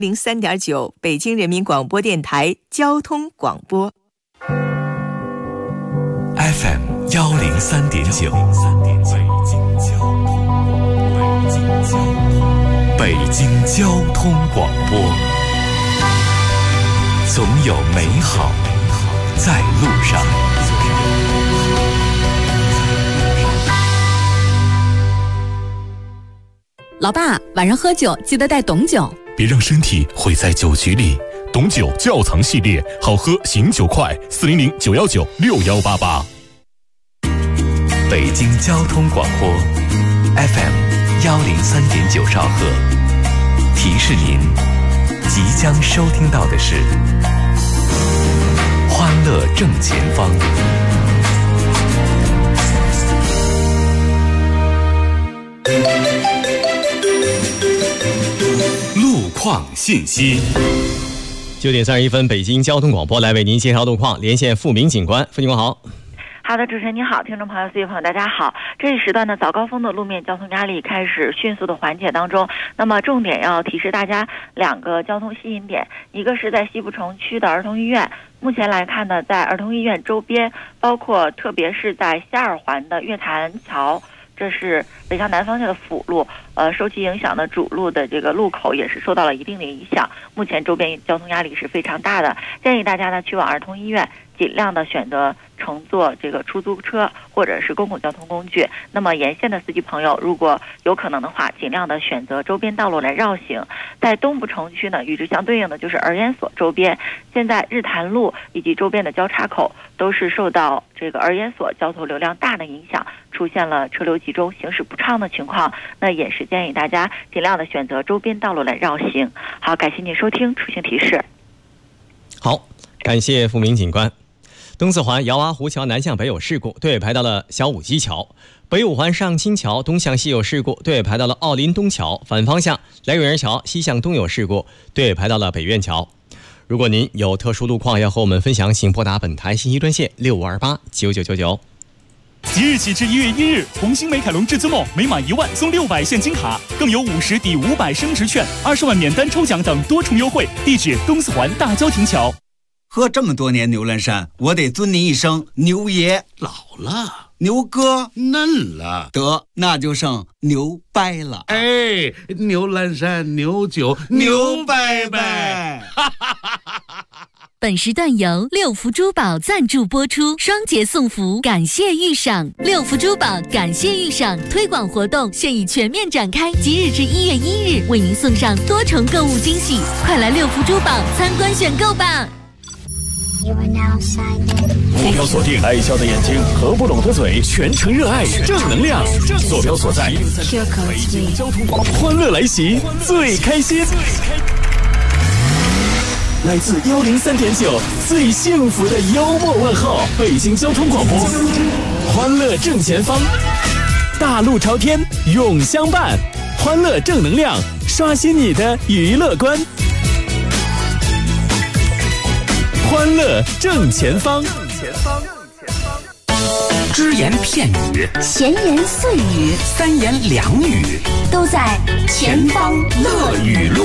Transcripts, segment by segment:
03.9北京人民广播电台交通广播 FM 103.9北京交通广播，总有美好在路上。 老爸，晚上喝酒记得带董酒， 别让身体毁在酒局里。董酒窖藏系列，好喝醒酒快，400-919-6188。 北京交通广播 FM 103.9兆赫，提示您即将收听到的是欢乐正前方。路况信息。 9点31分，北京交通广播来为您介绍路况，连线付明警官。付警官好。 好的，主持人你好，听众朋友、司机朋友大家好。这一时段呢，早高峰的路面交通压力开始迅速的缓解当中。那么重点要提示大家2个交通吸引点，一个是在西部城区的儿童医院。目前来看呢，在儿童医院周边，包括特别是在西二环的月坛桥，这是北向南方向的辅路，受其影响的主路的这个路口也是受到了一定的影响。目前周边交通压力是非常大的，建议大家呢去往儿童医院，尽量的选择乘坐这个出租车或者是公共交通工具。那么沿线的司机朋友，如果有可能的话，尽量的选择周边道路来绕行。在东部城区呢，与之相对应的就是儿研所周边，现在日坛路以及周边的交叉口都是受到这个儿研所交通流量大的影响，出现了车流集中、行驶不畅的情况。那也是建议大家尽量的选择周边道路来绕行。好，感谢您收听出行提示。 好，感谢付明警官。东四环姚洼湖桥南向北有事故，队尾排到了小武基桥；北五环上清桥东向西有事故，队尾排到了奥林东桥；反方向来远人桥西向东有事故，队尾排到了北苑桥。如果您有特殊路况要和我们分享，请拨打本台信息专线65289999。 即日起至1月1日，红星美凯龙至尊梦每满1万送600现金卡，更有50抵500升值券、20万免单抽奖等多重优惠。地址东四环大郊亭桥。 喝这么多年牛栏山，我得尊您一声牛爷。 老了， 牛哥嫩了， 得那就剩牛掰了。 哎，牛栏山牛酒牛掰掰。 本时段由六福珠宝赞助播出，双节送福，感谢预赏。六福珠宝感谢预赏推广活动现已全面展开，即日至1月1日为您送上多重购物惊喜，快来六福珠宝参观选购吧。 目标锁定爱笑的眼睛，合不拢的嘴，全程热爱正能量。坐标所在北京交通广播，欢乐来袭，最开心。来自103.9最幸福的幽默问候，北京交通广播，欢乐正前方，大路朝天永相伴，欢乐正能量，刷新你的娱乐观。欢乐正前方， 只言片语， 闲言碎语， 三言两语， 都在前方乐语录。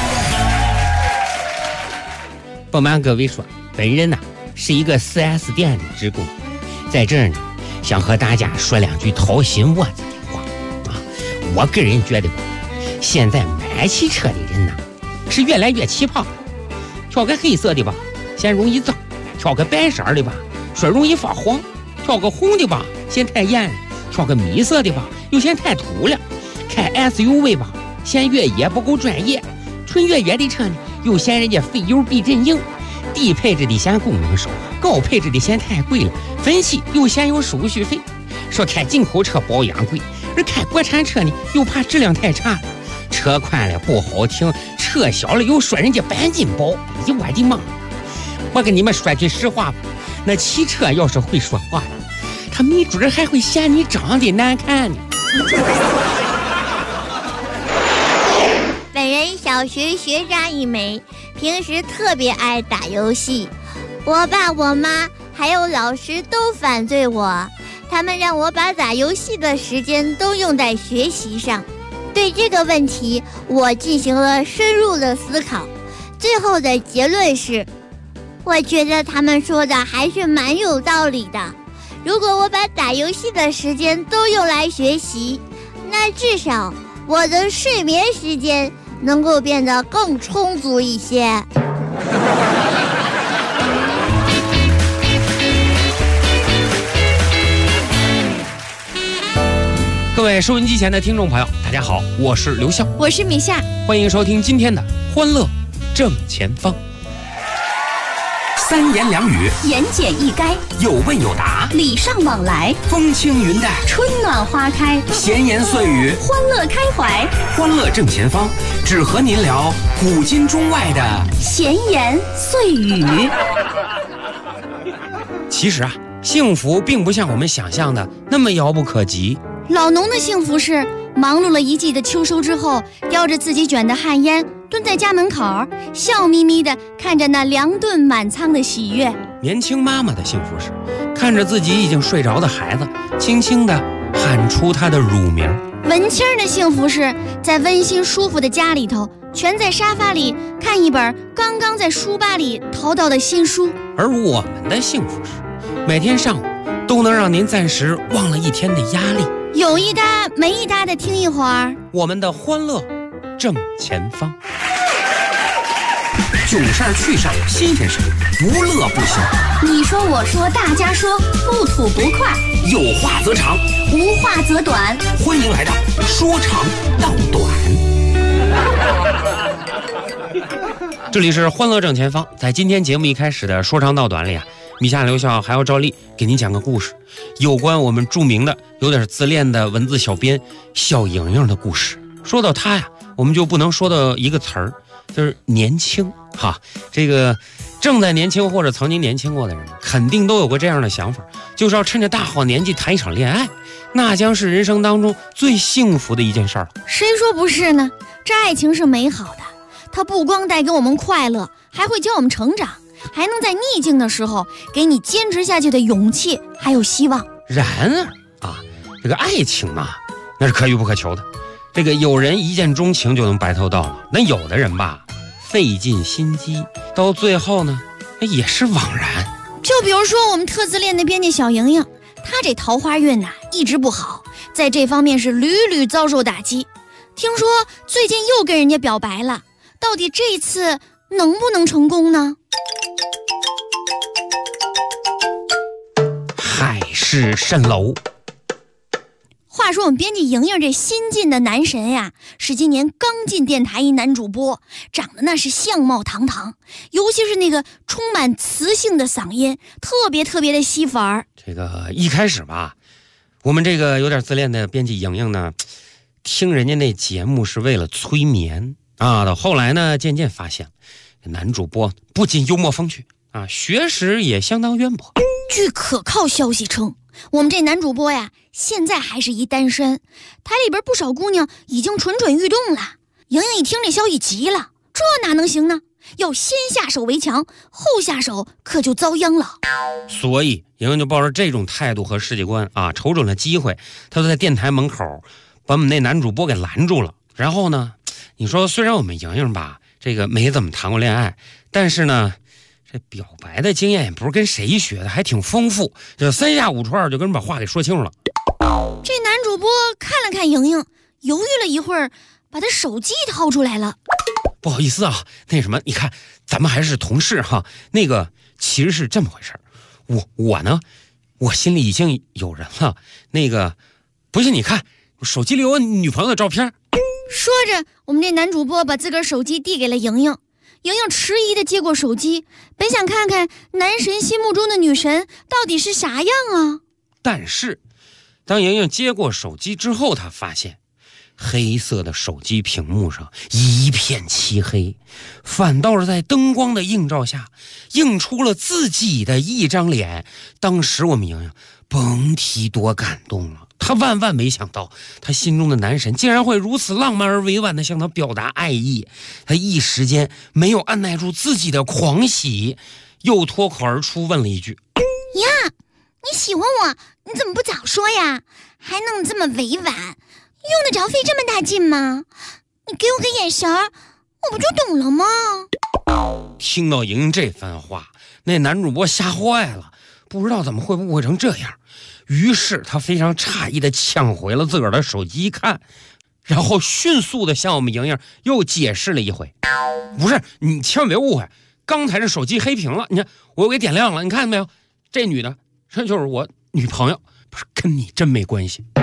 不瞒各位说，本人呢是一个 4S 店的职工，在这儿呢想和大家说2句掏心窝子的话啊。我个人觉得吧，现在买汽车的人呢是越来越奇葩，挑个黑色的吧嫌容易脏，挑个白色的吧说容易发黄，挑个红的吧嫌太艳了，挑个米色的吧又嫌太土了，开 SUV 吧嫌越野不够专业，纯越野的车呢又嫌人家费油避震硬，低配置的嫌功能少，高配置的嫌太贵了，分期又嫌有手续费。说开进口车保养贵，而开国产车呢又怕质量太差了，车宽了不好停，车小了又说人家钣金薄。哎呀我的妈！我跟你们说句实话吧，那汽车要是会说话，他没准还会嫌你长得难看呢。 本人小学学渣一枚，平时特别爱打游戏，我爸我妈还有老师都反对我，他们让我把打游戏的时间都用在学习上。 对这个问题，我进行了深入的思考，最后的结论是，我觉得他们说的还是蛮有道理的。如果我把打游戏的时间都用来学习，那至少我的睡眠时间能够变得更充足一些。 各位收音机前的听众朋友，大家好，我是刘笑， 我是米夏， 欢迎收听今天的欢乐正前方。 三言两语， 言简意赅， 有问有答， 礼尚往来， 风轻云淡， 春暖花开， 闲言碎语， 欢乐开怀。 欢乐正前方，只和您聊古今中外的闲言碎语。 其实啊，幸福并不像我们想象的那么遥不可及。 老农的幸福是忙碌了一季的秋收之后，叼着自己卷的旱烟，蹲在家门口，笑眯眯地看着那粮顿满仓的喜悦。 年轻妈妈的幸福是看着自己已经睡着的孩子，轻轻地喊出他的乳名。 文青的幸福是在温馨舒服的家里头，蜷在沙发里看一本刚刚在书吧里淘到的新书。 而我们的幸福是每天上午都能让您暂时忘了一天的压力， 有一搭没一搭的听一会儿我们的欢乐正前方。 囧事儿趣事儿新鲜事儿，不乐不行。 你说我说大家说，不吐不快， 有话则长， 无话则短。 欢迎来到说长道短。 这里是欢乐正前方，在今天节目一开始的说长道短里啊，米夏刘笑还要照例给您讲个故事，有关我们著名的有点自恋的文字小编小莹莹的故事。说到她呀，我们就不能说到一个词儿，就是年轻哈。这个正在年轻或者曾经年轻过的人，肯定都有过这样的想法，就是要趁着大好年纪谈一场恋爱，那将是人生当中最幸福的一件事儿了。 谁说不是呢？这爱情是美好的，它不光带给我们快乐，还会教我们成长，还能在逆境的时候给你坚持下去的勇气还有希望。 然而啊，这个爱情啊，那是可遇不可求的。这个有人一见钟情就能白头到老，那有的人吧，费尽心机，到最后呢，也是枉然。 就比如说我们特自恋的编辑小莹莹，她这桃花运呐，一直不好，在这方面是屡屡遭受打击。听说最近又跟人家表白了，到底这次能不能成功呢？ 海市蜃楼。 话说我们编辑莹莹这新晋的男神呀，是今年刚进电台一男主播，长得那是相貌堂堂，尤其是那个充满磁性的嗓音，特别的吸粉儿。 这个一开始吧，我们这个有点自恋的编辑莹莹呢，听人家那节目是为了催眠啊，到后来呢，渐渐发现男主播不仅幽默风趣啊，学识也相当渊博。 据可靠消息称，我们这男主播呀，现在还是一单身，台里边不少姑娘已经蠢欲动了。莹莹一听这消息急了，这哪能行呢？要先下手为强，后下手可就遭殃了。 所以莹莹就抱着这种态度和世界观啊，瞅准了机会，她就在电台门口把我们那男主播给拦住了。然后呢，你说虽然我们莹莹吧，这个没怎么谈过恋爱，但是呢，这表白的经验也不是跟谁学的，还挺丰富，就3下5除2就跟人把话给说清楚了。 这男主播看了看莹莹，犹豫了一会儿，把他手机掏出来了。 不好意思啊，那什么，你看咱们还是同事哈。那个其实是这么回事，我呢，我心里已经有人了。那个不信你看，手机里有我女朋友的照片。 说着，我们这男主播把自个儿手机递给了莹莹。莹莹迟疑地接过手机，本想看看男神心目中的女神到底是啥样啊。 但是当莹莹接过手机之后，她发现黑色的手机屏幕上一片漆黑，反倒是在灯光的映照下映出了自己的一张脸。当时我们莹莹甭提多感动了，她万万没想到她心中的男神竟然会如此浪漫而委婉地向她表达爱意。她一时间没有按耐住自己的狂喜，又脱口而出问了一句： 呀，你喜欢我，你怎么不早说呀？还弄这么委婉， 用得着费这么大劲吗？你给我个眼神儿，我不就懂了吗？ 听到莹这番话，那男主播吓坏了，不知道怎么会误会成这样。于是他非常诧异地抢回了自个儿的手机一看，然后迅速地向我们莹莹又解释了一回。不是，你千万别误会，刚才这手机黑屏了，你看我又给点亮了，你看见没有？这女的，这就是我女朋友，不是跟你真没关系。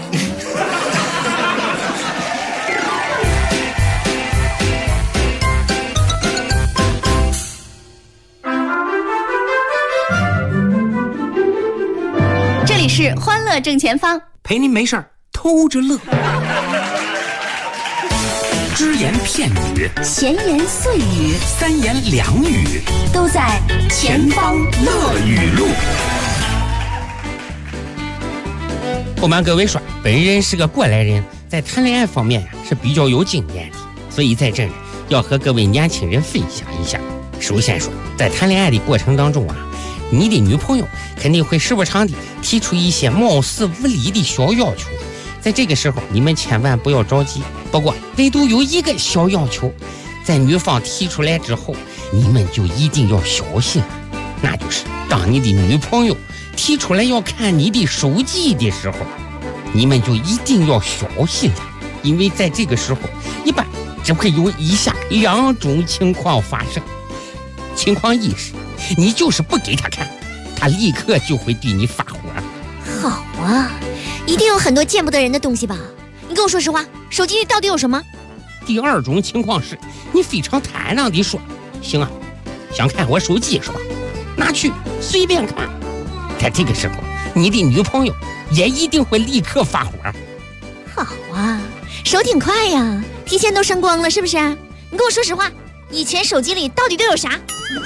这里是欢乐正前方， 陪您没事偷着乐。只言片语， 闲言碎语， 三言两语， 都在前方乐语录。 不瞒各位说，本人是个过来人，在谈恋爱方面呀是比较有经验的，所以在这儿要和各位年轻人分享一下。首先说，在谈恋爱的过程当中啊，你的女朋友肯定会时不常地提出一些貌似无理的小要求，在这个时候你们千万不要着急。不过唯独有一个小要求，在女方提出来之后，你们就一定要小心，那就是当你的女朋友提出来要看你的手机的时候，你们就一定要小心了，因为在这个时候一般只会有以下两种情况发生。情况一是，你就是不给他看，他立刻就会对你发火。 好啊，一定有很多见不得人的东西吧？你跟我说实话，手机里到底有什么？ 第二种情况是，你非常坦然地说，行啊，想看我手机是吧？拿去随便看。在这个时候，你的女朋友也一定会立刻发火。 好啊，手挺快呀，提前都删光了是不是？你跟我说实话，以前手机里到底都有啥？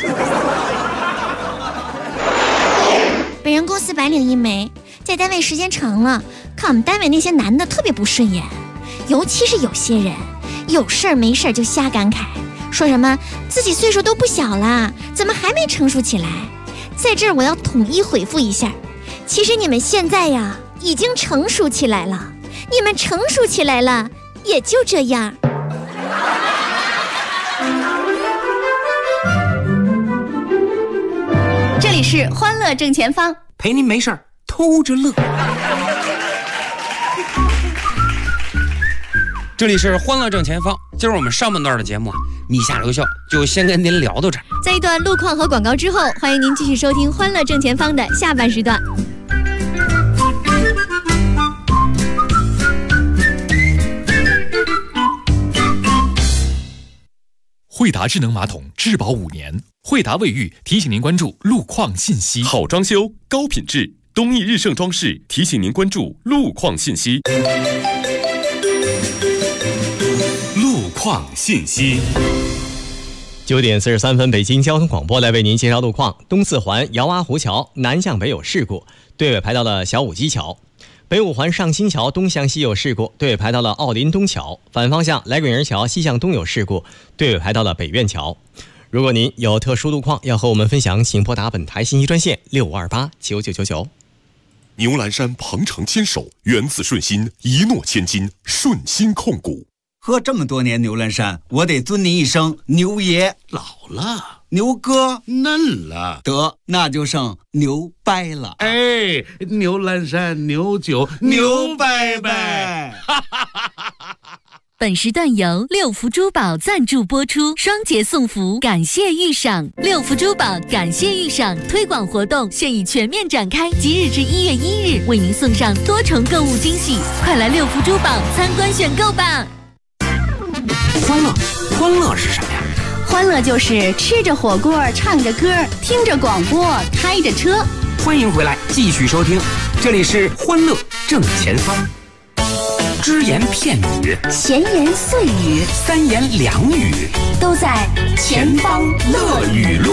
本人公司白领一枚，在单位时间长了，看我们单位那些男的特别不顺眼，尤其是有些人有事儿没事儿就瞎感慨，说什么自己岁数都不小了，怎么还没成熟起来？在这儿我要统一回复一下，其实你们现在呀已经成熟起来了，你们成熟起来了也就这样。 这里是欢乐正前方， 陪您没事偷着乐。 这里是欢乐正前方，今儿我们上半段的节目你下留校就先跟您聊到这儿。 在一段路况和广告之后，欢迎您继续收听欢乐正前方的下半时段。 惠达智能马桶质保5年，惠达卫浴提醒您关注路况信息。 好装修，高品质，东义日盛装饰提醒您关注路况信息。路况信息。 9点43分，北京交通广播来为您介绍路况。东四环姚洼湖桥南向北有事故，队尾排到了小武基桥；北五环上新桥东向西有事故，队尾排到了奥林东桥；反方向来滚营桥西向东有事故，队尾排到了北苑桥。如果您有特殊路况要和我们分享，请拨打本台信息专线65289999。 牛栏山鹏程牵手，缘字顺心，一诺千金，顺心控股。 喝这么多年牛栏山，我得尊您一声牛爷。 老了， 牛哥嫩了， 得那就剩牛掰了。 哎，牛栏山牛酒牛掰掰。 本时段由六福珠宝赞助播出，双节送福，感谢预赏。六福珠宝感谢预赏推广活动现已全面展开，即日至1月1日，为您送上多重购物惊喜，快来六福珠宝参观选购吧！ 欢乐是什么呀？ 欢乐就是吃着火锅，唱着歌，听着广播，开着车。 欢迎回来，继续收听，这里是欢乐正前方。只言片语， 闲言碎语， 三言两语， 都在前方乐语录。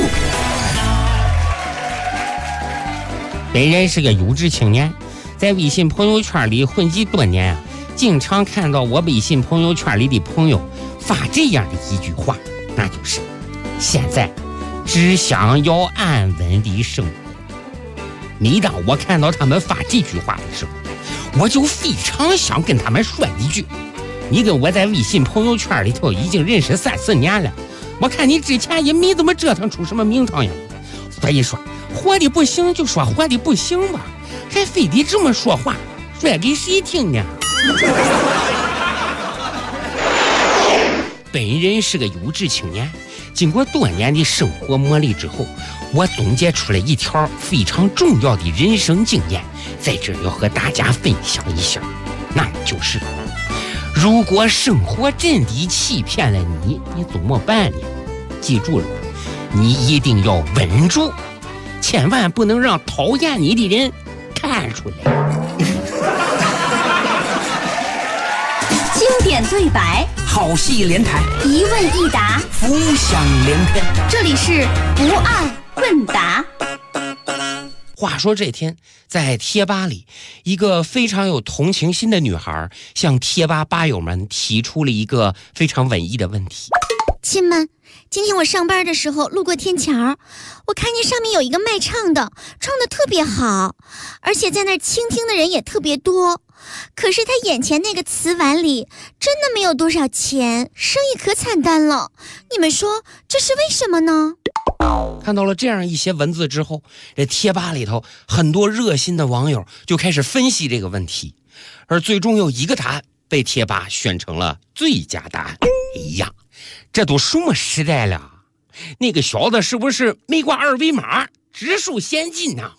本人是个优质青年，在微信朋友圈里混迹多年啊，经常看到我微信朋友圈里的朋友发这样的一句话，那就是现在只想要安稳的生活。每当我看到他们发这句话的时候， 我就非常想跟他们说一句，你跟我在微信朋友圈里头已经认识3、4年了，我看你之前也没怎么折腾出什么名堂呀，所以说活的不行就说活的不行吧，还非得这么说话，说给谁听呢？本人是个优质青年，经过多年的生活磨砺之后，我总结出了一条非常重要的人生经验，在这儿要和大家分享一下，那就是如果生活真的欺骗了你怎么办呢？记住了，你一定要稳住，千万不能让讨厌你的人看出来。 经典对白， 好戏连台， 一问一答， 浮想联翩。 这里是不二问答。 话说这天，在贴吧里，一个非常有同情心的女孩向贴吧吧友们提出了一个非常文艺的问题： 亲们，今天我上班的时候路过天桥，我看见上面有一个卖唱的，唱得特别好，而且在那儿倾听的人也特别多。可是他眼前那个瓷碗里真的没有多少钱，生意可惨淡了。你们说这是为什么呢？ 看到了这样一些文字之后，这贴吧里头很多热心的网友就开始分析这个问题，而最终有一个答案被贴吧选成了最佳答案。哎呀，这都什么时代了，那个小子是不是没挂2维码，指数先进呢？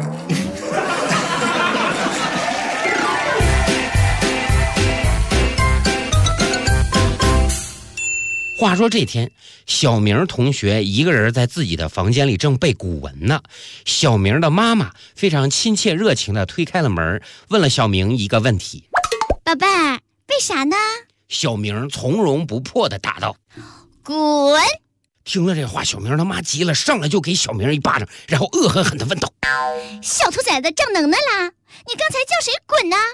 话说这天，小明同学一个人在自己的房间里正背古文呢。小明的妈妈非常亲切热情地推开了门，问了小明一个问题： 宝贝儿，背啥呢？ 小明从容不迫地答道： 古文。 听了这话，小明他妈急了，上来就给小明一巴掌，然后恶狠狠地问道： 小兔崽子长能耐啦，你刚才叫谁滚呢？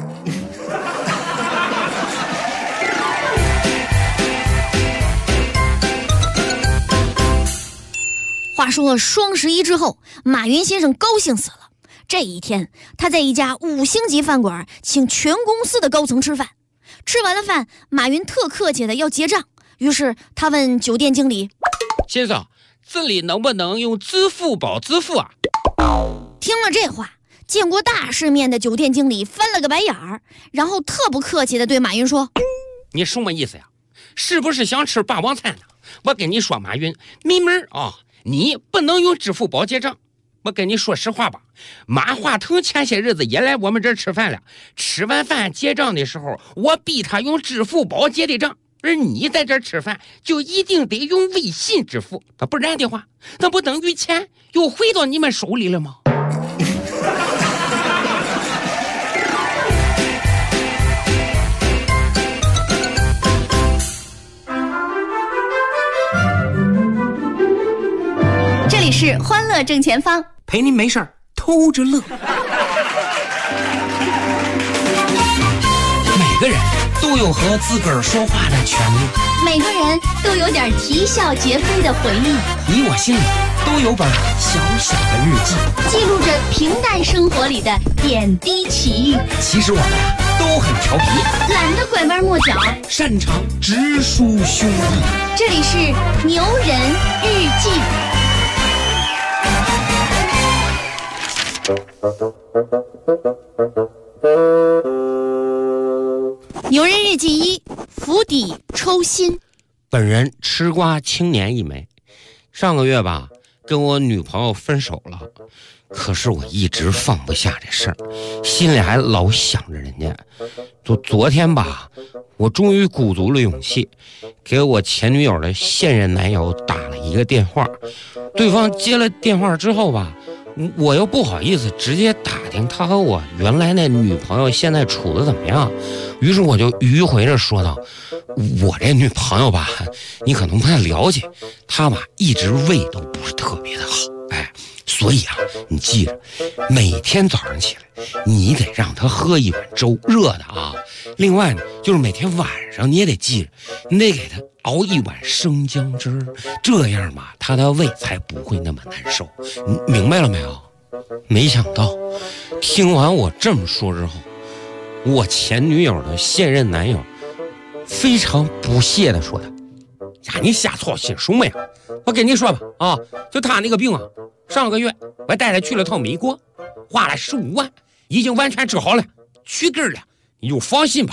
话说双11之后，马云先生高兴死了。这一天，他在一家5星级饭馆请全公司的高层吃饭。吃完了饭，马云特客气的要结账，于是他问酒店经理： 先生，这里能不能用支付宝支付啊？ 听了这话，见过大世面的酒店经理翻了个白眼儿，然后特不客气的对马云说： 你什么意思呀？是不是想吃霸王餐呢？我跟你说，马云，没门啊！你不能用支付宝结账。我跟你说实话吧，马化腾前些日子也来我们这儿吃饭了，吃完饭结账的时候，我逼他用支付宝结的账，而你在这儿吃饭就一定得用微信支付，不然的话，那不等于钱又回到你们手里了吗？ 这里是欢乐正前方， 陪您没事儿偷着乐。 每个人都有和自个儿说话的权利， 每个人都有点啼笑皆非的回忆， 你我心里都有本小小的日记， 记录着平淡生活里的点滴奇遇。 其实我们都很调皮， 懒得拐弯抹角， 擅长直抒胸臆。 这里是牛人日记。 牛人日记1：釜底抽薪。 本人吃瓜青年一枚，上个月吧跟我女朋友分手了，可是我一直放不下这事儿，心里还老想着人家。昨天吧，我终于鼓足了勇气，给我前女友的现任男友打了一个电话。对方接了电话之后吧，我又不好意思直接打听他和我原来那女朋友现在处的怎么样，于是我就迂回着说道：我这女朋友吧，你可能不太了解，她吧一直胃都不是特别的好，所以啊，你记着，每天早上起来，你得让她喝一碗粥，热的啊。另外呢，就是每天晚上你也得记着，你得给她熬一碗生姜汁儿，这样嘛，她的胃才不会那么难受。你明白了没有？没想到，听完我这么说之后， 我前女友的现任男友非常不屑地说的：“呀，你瞎操心什么呀？我跟你说吧，啊，就他那个病啊，上个月我带他去了趟美国，花了15万，已经完全治好了，去根了，你就放心吧。”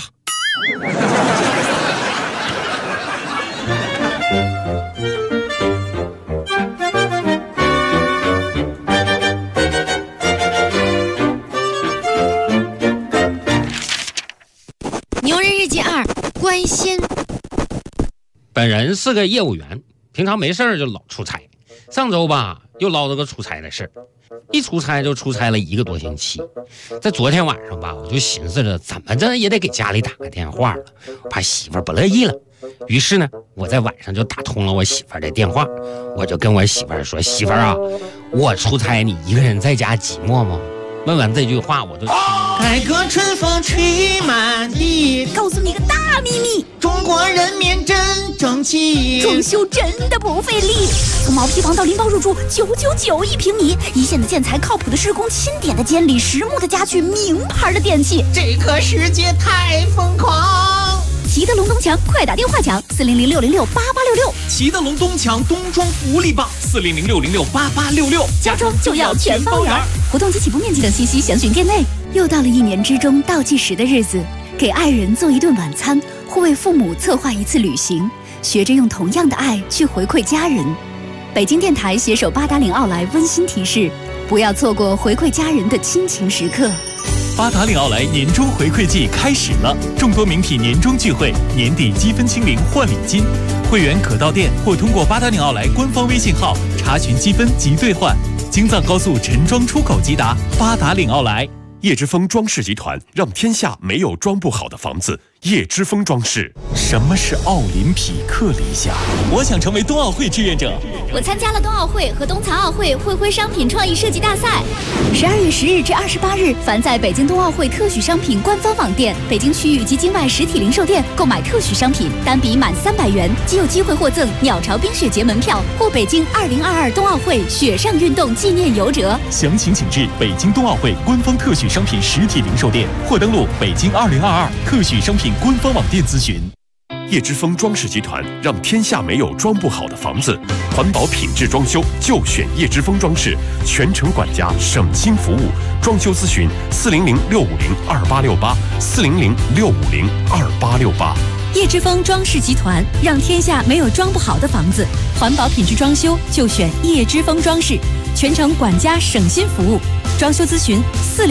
牛人日记2，关心。 本人是个业务员，平常没事就老出差。上周吧，又捞着个出差的事儿，一出差就出差了1个多星期。在昨天晚上吧，我就寻思着怎么着也得给家里打个电话了，怕媳妇儿不乐意了。于是呢，我在晚上就打通了我媳妇儿的电话，我就跟我媳妇儿说：“媳妇儿啊，我出差，你一个人在家寂寞吗？”问完这句话，我就改革春风吹满地， 告诉你个大秘密， 中国人民真争气， 装修真的不费力。从毛坯房到拎包入住，999一平米，一线的建材，靠谱的施工，钦点的监理，实木的家具，名牌的电器， 这个世界太疯狂。 齐德龙东墙，快打电话抢400-606-8866。 齐德龙东墙冬装福利棒，400-606-8866， 家装就要全包圆。活动及起步面积等信息详询店内。又到了1年之中倒计时的日子，给爱人做一顿晚餐，或为父母策划一次旅行，学着用同样的爱去回馈家人。北京电台携手八达岭奥莱温馨提示：不要错过回馈家人的亲情时刻。 八达岭奥莱年终回馈季开始了，众多名品年终聚会，年底积分清零换礼金，会员可到店或通过八达岭奥莱官方微信号查询积分及兑换。京藏高速陈庄出口即达，八达岭奥莱。 叶之峰装饰集团让天下没有装不好的房子。叶之峰装饰。 什么是奥林匹克理想？我想成为冬奥会志愿者。 我参加了冬奥会和冬残奥会会徽商品创意设计大赛。 12月10日至28日，凡在北京冬奥会特许商品官方网店、北京区域及境外实体零售店购买特许商品，单笔满300元，即有机会获赠鸟巢冰雪节门票或北京2022冬奥会雪上运动纪念游折。 详情请至北京冬奥会官方特许商品实体零售店，或登录北京2022特许商品官方网店咨询。 叶之峰装饰集团让天下没有装不好的房子，环保品质装修就选叶之峰装饰，全程管家，省心服务。装修咨询400-650-2868，400-650-2868。 叶之峰装饰集团让天下没有装不好的房子，环保品质装修就选叶之峰装饰，全程管家，省心服务。装修咨询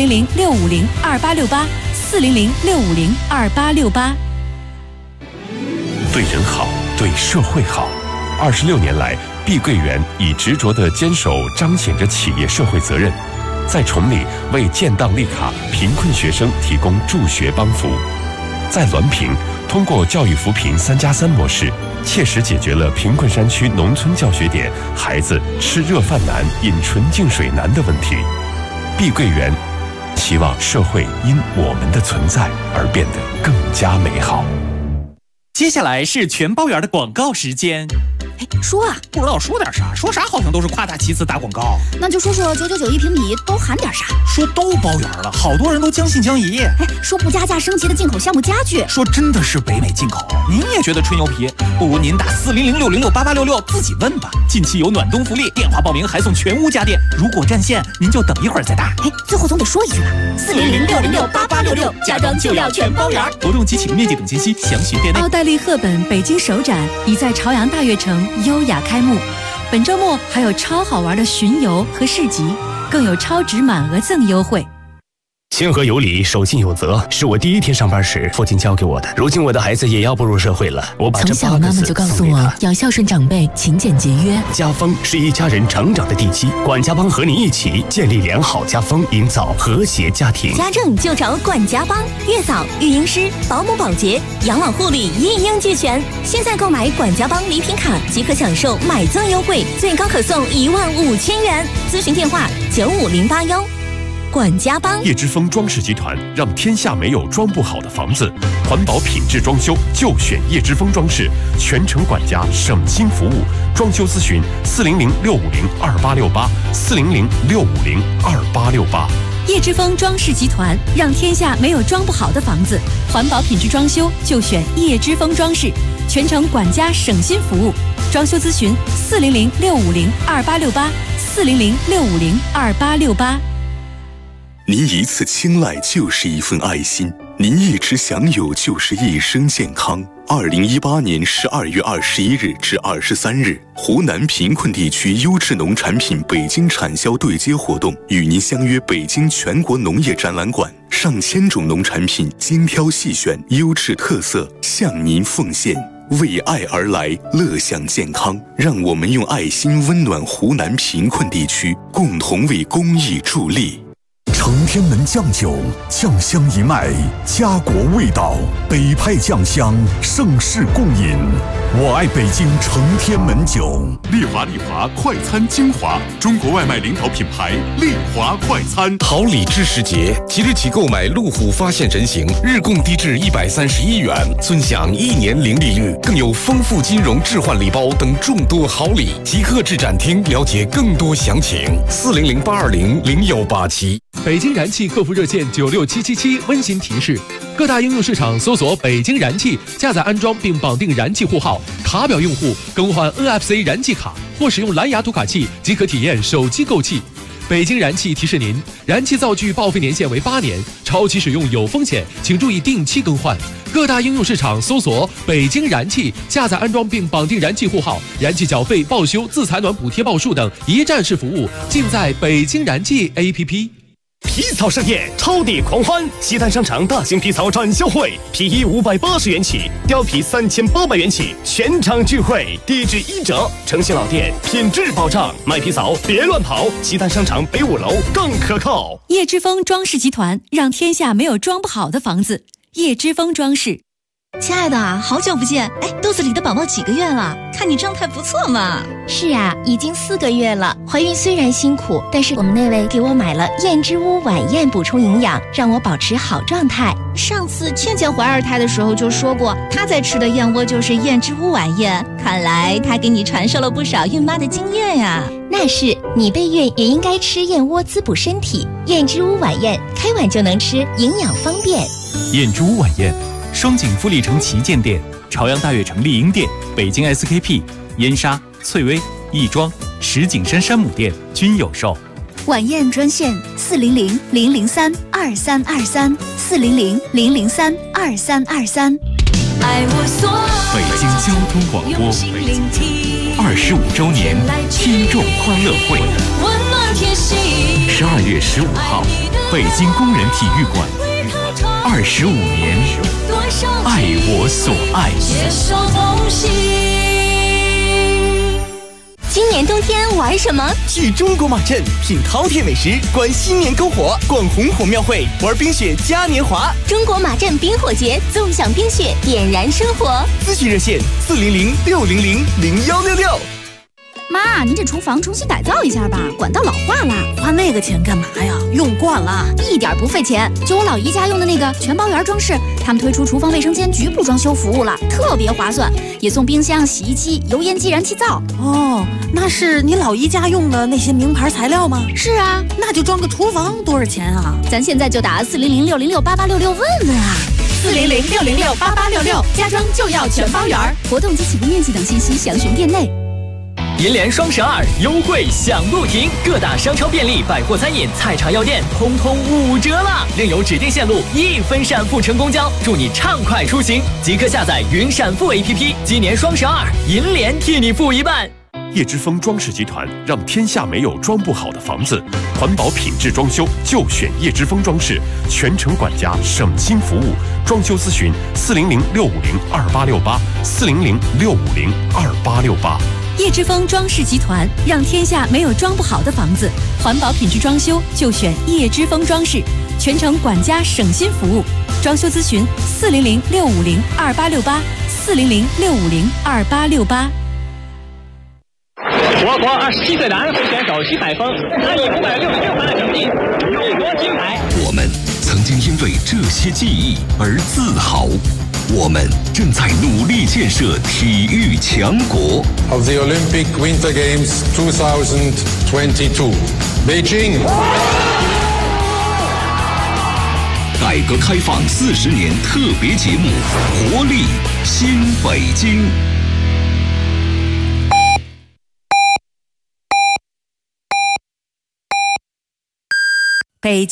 400-650-2868，400-650-2868。 对人好，对社会好。26年来，碧桂园以执着的坚守彰显着企业社会责任，在崇礼为建档立卡贫困学生提供助学帮扶，在滦平通过教育扶贫3+3模式，切实解决了贫困山区农村教学点孩子吃热饭难、饮纯净水难的问题。碧桂园希望社会因我们的存在而变得更加美好。 接下来是全包圆的广告时间。 说啊， 不知道说点啥，说啥好像都是夸大其词打广告。 那就说说999一平米都含点啥？ 说都包圆了，好多人都将信将疑。 说不加价升级的进口项目家具， 说真的是北美进口。您也觉得吹牛皮？不如您打400-606-8866自己问吧。近期有暖冬福利，电话报名还送全屋家电。如果占线，您就等一会儿再打。 最后总得说一句吧，400-606-8866，家装就要全包圆。 活动及起步面积等信息详询店内。 奥黛丽·赫本北京首展已在朝阳大悦城优雅开幕，本周末还有超好玩的巡游和市集，更有超值满额赠优惠。 亲和有礼，守信有责，是我第一天上班时父亲教给我的。如今我的孩子也要步入社会了，我把这从小妈妈就告诉我要孝顺长辈，勤俭节约。 家风是一家人成长的地基，管家帮和你一起建立良好家风，营造和谐家庭。 家政就找管家帮，月嫂、育婴师、保姆、保洁、养老护理一应俱全。现在购买管家帮礼品卡即可享受买赠优惠，最高可送15000元。咨询电话95081。管家帮。 叶之峰装饰集团让天下没有装不好的房子，环保品质装修就选叶之峰装饰，全程管家，省心服务。装修咨询400-650-2868，400-650-2868。 叶之峰装饰集团，让天下没有装不好的房子。环保品质装修就选叶之峰装饰，全程管家省心服务。装修咨询400-650-2868，400-650-2868。 您一次青睐就是一份爱心，您一直享有就是一生健康。2018年12月21日至23日，湖南贫困地区优质农产品北京产销对接活动与您相约北京全国农业展览馆，上千种农产品精挑细选，优质特色向您奉献。为爱而来，乐享健康，让我们用爱心温暖湖南贫困地区，共同为公益助力。 承天门酱酒，酱香一脉，家国味道，北派酱香，盛世共饮。我爱北京承天门酒。 丽华快餐精华，中国外卖领导品牌丽华快餐。 好礼知时节，即日起购买路虎发现人形，日供低至131元，尊享1年零利率，更有丰富金融置换礼包等众多好礼。即刻至展厅了解更多详情，400-820-0187。 北京燃气客服热线96777温馨提示：各大应用市场搜索北京燃气，下载安装并绑定燃气户号，卡表用户更换 NFC 燃气卡或使用蓝牙读卡器即可体验手机购气。北京燃气提示您，燃气灶具报废年限为8年，超期使用有风险，请注意定期更换。各大应用市场搜索北京燃气，下载安装并绑定燃气户号，燃气缴费、报修、自采暖补贴报数等一站式服务尽在北京燃气 APP。 皮草盛宴，超抵狂欢！西单商场大型皮草展销会，皮衣580元起，貂皮3800元起，全场聚会，低至1折，诚信老店，品质保障。买皮草别乱跑，西单商场北5楼更可靠。 叶之峰装饰集团，让天下没有装不好的房子。叶之峰装饰。 亲爱的，好久不见！哎，肚子里的宝宝几个月了？看你状态不错嘛。 是啊，已经4个月了。怀孕虽然辛苦，但是我们那位给我买了燕之屋晚宴补充营养，让我保持好状态。 上次倩倩怀2胎的时候就说过，她在吃的燕窝就是燕之屋晚宴。看来她给你传授了不少孕妈的经验呀。 那是，你备孕也应该吃燕窝滋补身体。燕之屋晚宴，开碗就能吃，营养方便。 燕之屋晚宴。双井富力城旗舰店、朝阳大悦城丽婴店、北京 SKP、燕莎、翠微、亦庄、石景山山姆店均有售。 晚宴专线400-003-2323，400-003-2323。 北京交通广播25周年听众欢乐会，12月15号，北京工人体育馆，25年，爱我所爱。 今年冬天玩什么？ 去中国马镇品饕餮美食，观新年篝火，逛红火庙会，玩冰雪嘉年华。 中国马镇冰火节，纵享冰雪，点燃生活。 咨询热线400-600-0166。 妈，您这厨房重新改造一下吧，管道老化了。 花那个钱干嘛呀？用惯了， 一点不费钱。就我老姨家用的那个全包圆装饰，他们推出厨房卫生间局部装修服务了，特别划算，也送冰箱、洗衣机、油烟机、燃气灶。 哦，那是你老姨家用的那些名牌材料吗？ 是啊， 那就装个厨房多少钱啊？ 咱现在就打400-606-8866问问啊。 400-606-8866，家装就要全包圆。 活动及起步面积等信息详询店内。 银联双12优惠享不停，各大商超、便利、百货、餐饮、菜茶药店通通5折啦！另有指定线路1分闪付乘公交，祝你畅快出行！即刻下载云闪付 APP， 今年双12，银联替你付一半。 叶之峰装饰集团，让天下没有装不好的房子，环保品质装修就选叶之峰装饰，全程管家省心服务，装修咨询400-650-2868，400-650-2868。 叶之峰装饰集团，让天下没有装不好的房子，环保品质装修就选叶之峰装饰，全程管家省心服务。装修咨询400-650-2868，400-650-2868。 我国27岁男会选手徐海峰，他以566分的成绩勇夺金牌。 我们曾经因为这些记忆而自豪，我们正在努力建设体育强国。 Of the Olympic Winter Games 2022, Beijing. 改革开放40年特别节目《活力新北京》。 北京。